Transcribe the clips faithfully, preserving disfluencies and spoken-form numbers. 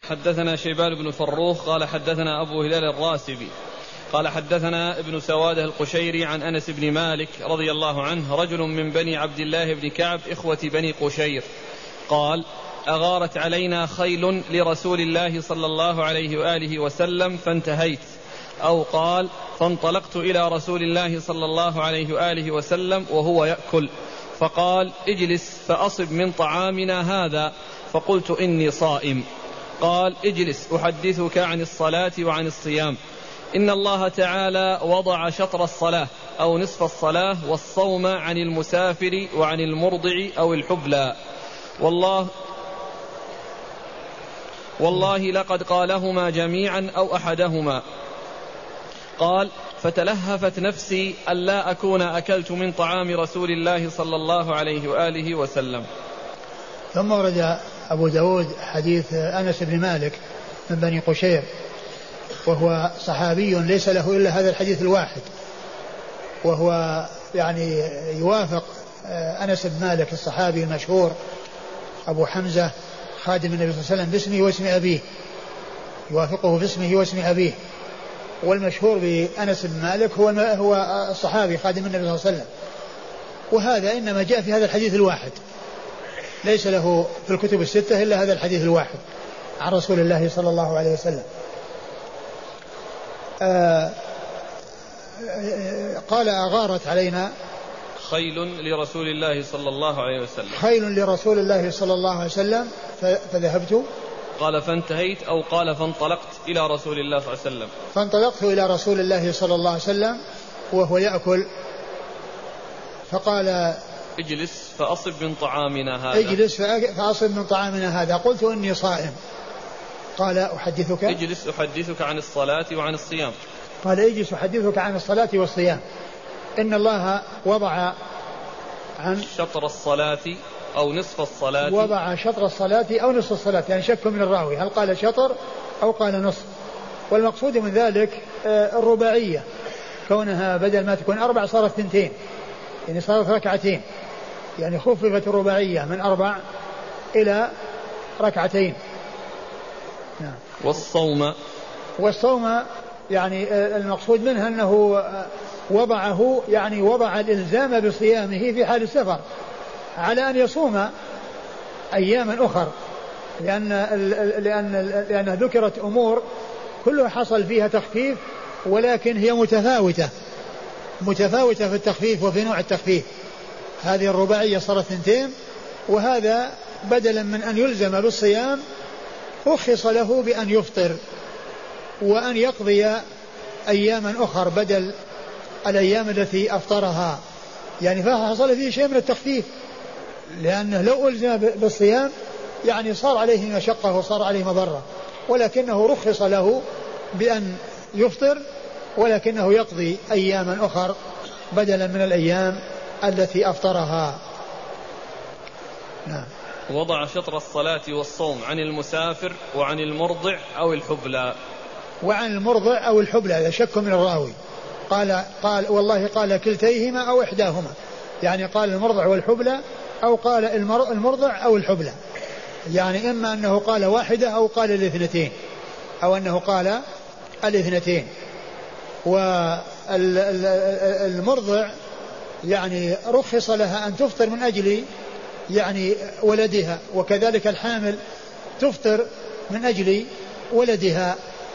حدثنا شيبان بن فروخ قال حدثنا أبو هلال الراسبي قال حدثنا ابن سوادة القشيري عن أنس بن مالك رضي الله عنه رجل من بني عبد الله بن كعب إخوة بني قشير قال أغارت علينا خيل لرسول الله صلى الله عليه وآله وسلم فانتهيت، أو قال فانطلقت إلى رسول الله صلى الله عليه وآله وسلم وهو يأكل فقال اجلس فأصب من طعامنا هذا، فقلت إني صائم. قال اجلس أحدثك عن الصلاة وعن الصيام. إن الله تعالى وضع شطر الصلاة أو نصف الصلاة والصوم عن المسافر وعن المرضع أو الحبلى، والله والله لقد قالهما جميعا أو أحدهما. قال فتلهفت نفسي ألا أكون أكلت من طعام رسول الله صلى الله عليه وآله وسلم. ثم ورد أبو داود حديث أنس بن مالك من بني قشير، وهو صحابي ليس له إلا هذا الحديث الواحد، وهو يعني يوافق أنس بن مالك الصحابي المشهور أبو حمزة خادم النبي صلى الله عليه وسلم باسمه واسم أبيه، يوافقه باسمه واسم أبيه. والمشهور بأنس بن مالك هو هو الصحابي خادم النبي صلى الله عليه وسلم، وهذا إنما جاء في هذا الحديث الواحد، ليس له في الكتب الستة إلا هذا الحديث الواحد عن رسول الله صلى الله عليه وسلم. آه قال أغارت علينا خيل لرسول الله صلى الله عليه وسلم خيل لرسول الله صلى الله عليه وسلم فذهبت. قال فانتهيت أو قال فانطلقت إلى رسول الله صلى الله عليه وسلم. فانطلقت إلى رسول الله صلى الله عليه وسلم وهو يأكل فقال اجلس فأصب من طعامنا هذا اجلس فأصب من طعامنا هذا. قلت إني صائم. قال أحدثك اجلس أحدثك عن الصلاة وعن الصيام. قال اجلس أحدثك عن الصلاة والصيام. إن الله وضع عن شطر الصلاة أو نصف الصلاة وضع شطر الصلاة أو نصف الصلاة، يعني شك من الراوي هل قال شطر أو قال نصف. والمقصود من ذلك الرباعية، كونها بدل ما تكون أربع صارت ثنتين، يعني صارت ركعتين، يعني خففت الرباعية من أربع إلى ركعتين. نعم. والصوم والصوم يعني المقصود منها أنه وضعه، يعني وضع الإلزام بصيامه في حال السفر على أن يصوم أياما أخر، لأن لأن لأن ذكرت أمور كلها حصل فيها تخفيف، ولكن هي متفاوتة متفاوتة في التخفيف وفي نوع التخفيف. هذه الرباعية صارت اثنتين، وهذا بدلا من أن يلزم بالصيام رخص له بأن يفطر وأن يقضي أياما أخر بدل الأيام التي أفطرها، يعني فحصل فيه شيء من التخفيف، لأنه لو ألزم بالصيام يعني صار عليه مشقة وصار عليه مضرة، ولكنه رخص له بأن يفطر ولكنه يقضي أياما أخر بدلا من الأيام التي أفطرها. نعم. وضع شطر الصلاة والصوم عن المسافر وعن المرضع أو الحبلى. وعن المرضع أو الحبلى، هذا شك من الراوي، قال قال والله قال كلتيهما أو إحداهما، يعني قال المرضع والحبلى أو قال المرضع أو الحبلى، يعني إما أنه قال واحدة أو قال الاثنتين أو أنه قال الاثنتين. والمرضع يعني رخص لها أن تفطر من أجل يعني ولدها، وكذلك الحامل تفطر من أجل ولدها،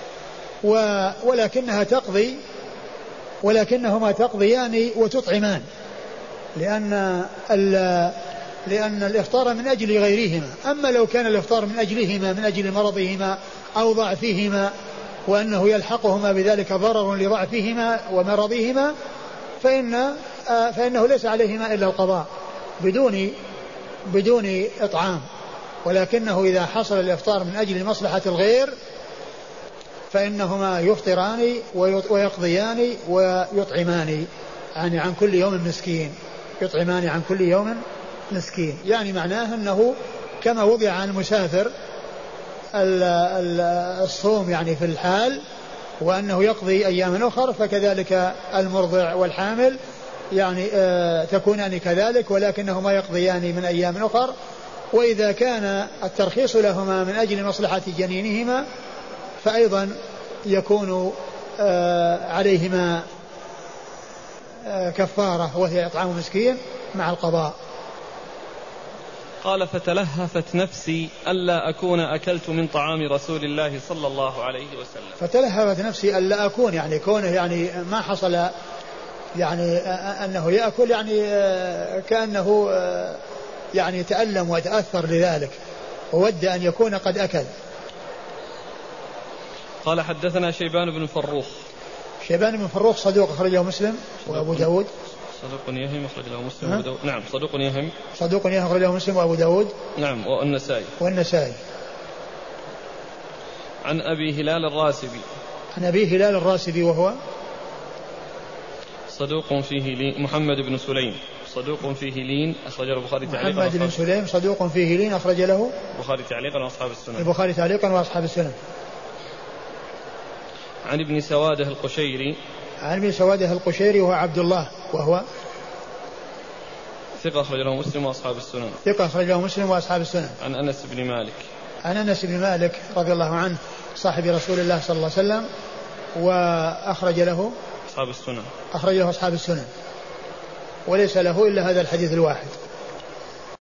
ولكنها تقضي ولكنهما تقضيان وتطعمان، لأن لأن الإفطار من أجل غيرهما. أما لو كان الإفطار من أجلهما من أجل مرضهما أو ضعفهما وأنه يلحقهما بذلك ضرر لضعفهما ومرضهما فإن فإنه ليس عليهما إلا القضاء بدون بدون إطعام، ولكنه إذا حصل الإفطار من أجل مصلحة الغير فإنهما يفطران ويقضيان ويطعمان، يعني عن كل يوم مسكين، يطعمان عن كل يوم مسكين، يعني معناه أنه كما وضع عن المسافر الصوم يعني في الحال وأنه يقضي أيام أخر، فكذلك المرضع والحامل يعني آه تكونان كذلك، ولكنهما يقضيان من أيام أخر وإذا كان الترخيص لهما من أجل مصلحة جنينهما فأيضا يكون عليهما كفارة وهي إطعام مسكين مع القضاء. قال فتلهفت نفسي ألا أكون أكلت من طعام رسول الله صلى الله عليه وسلم. فتلهفت نفسي ألا أكون يعني كونه يعني ما حصل يعني أنه يأكل يعني كأنه يعني تألم وتأثر لذلك وود أن يكون قد أكل. قال حدثنا شيبان بن فروخ. شيبان بن فروخ صدوق أخرجه مسلم وأبو داود. صدوق يهم أخرج له مسلم وأبو داود. نعم صدوق يهم. صدوق يهم أخرج له مسلم وأبو داود. نعم والنسائي. والنسائي. عن أبي هلال الراسبي. عن أبي هلال الراسبي وهو صدوق فيه لين. محمد بن سليم صدوق فيه لين أخرج له البخاري تعليقا. محمد بن سليم صدوق فيه لين أخرج له البخاري تعليقا وأصحاب السنن. البخاري تعليقا وأصحاب السنن. عن ابن سواده القشيري. عن ابن سواده القشيري وهو عبد الله وهو ثقة أخرج له مسلم وأصحاب السنن. ثقة أخرج له مسلم وأصحاب السنن. عن أنس بن مالك. عن أنس بن مالك رضي الله عنه صاحب رسول الله صلى الله عليه وسلم وأخرج له أصحاب السنن. أخرج له أصحاب السنن وليس له إلا هذا الحديث الواحد.